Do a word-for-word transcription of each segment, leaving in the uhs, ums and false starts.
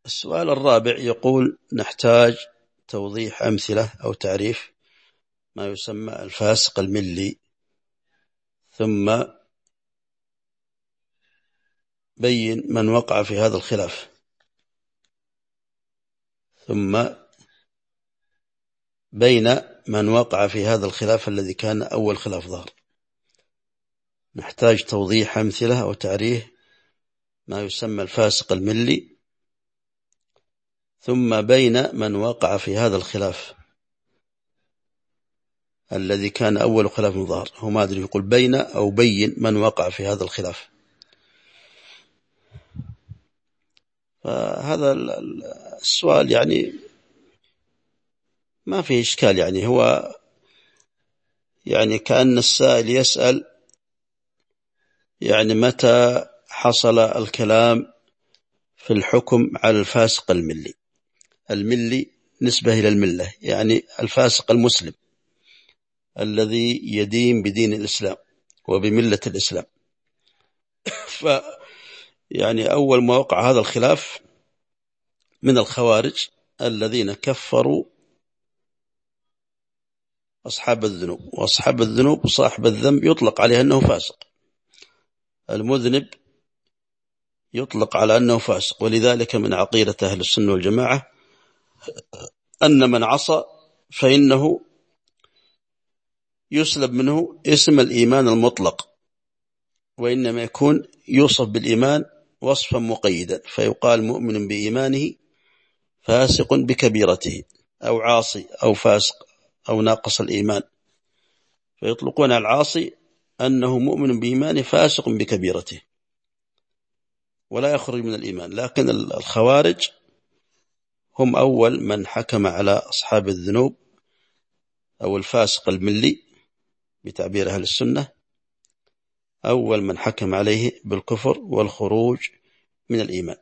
السؤال الرابع يقول: نحتاج توضيح أمثلة أو تعريف ما يسمى الفاسق الملي، ثم بين من وقع في هذا الخلاف ثم بين من وقع في هذا الخلاف الذي كان أول خلاف ظهر. نحتاج توضيح أمثلة أو تعريف ما يسمى الفاسق الملي، ثم بين من وقع في هذا الخلاف الذي كان أول خلاف ظهر. هو ما أدري يقول بين أو بين من وقع في هذا الخلاف. فهذا السؤال يعني ما فيه إشكال، يعني هو يعني كأن السائل يسأل يعني متى حصل الكلام في الحكم على الفاسق الملي. الملي نسبة إلى الملة، يعني الفاسق المسلم الذي يدين بدين الإسلام وبملة الإسلام. ف يعني أول ما وقع هذا الخلاف من الخوارج الذين كفروا أصحاب الذنوب، وأصحاب الذنوب صاحب الذنب يطلق عليه أنه فاسق، المذنب يطلق على أنه فاسق. ولذلك من عقيدة أهل السنة والجماعة أن من عصى فإنه يسلب منه اسم الإيمان المطلق، وإنما يكون يوصف بالإيمان وصفا مقيدا، فيقال مؤمن بإيمانه فاسق بكبيرته، أو عاصي أو فاسق أو ناقص الإيمان، فيطلقون على العاصي أنه مؤمن بإيمانه فاسق بكبيرته ولا يخرج من الإيمان. لكن الخوارج هم أول من حكم على أصحاب الذنوب أو الفاسق الملي بتعبير أهل السنة، أول من حكم عليه بالكفر والخروج من الإيمان.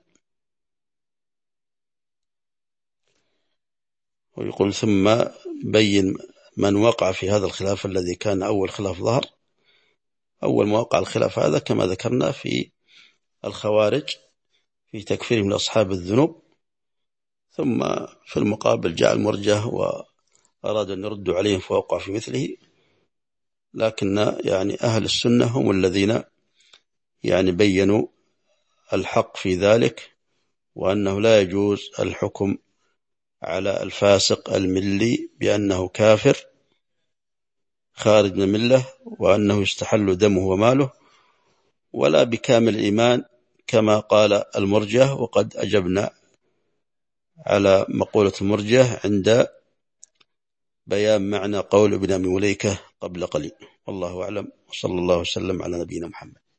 ويقول ثم بين من وقع في هذا الخلاف الذي كان أول خلاف ظهر. أول ما وقع الخلاف هذا كما ذكرنا في الخوارج في تكفيرهم لأصحاب الذنوب، ثم في المقابل جاء المرجئة وأرادوا أن يردوا عليهم فوقع في مثله. لكن يعني أهل السنة هم الذين يعني بيّنوا الحق في ذلك، وأنه لا يجوز الحكم على الفاسق الملي بأنه كافر خارج من الملة، وأنه يستحل دمه وماله، ولا بكامل الإيمان كما قال المرجئة. وقد أجبنا على مقولة المرجئة عند بيان معنى قول ابن أبي مليكة قبل قليل. والله أعلم، وصلى الله وسلم على نبينا محمد.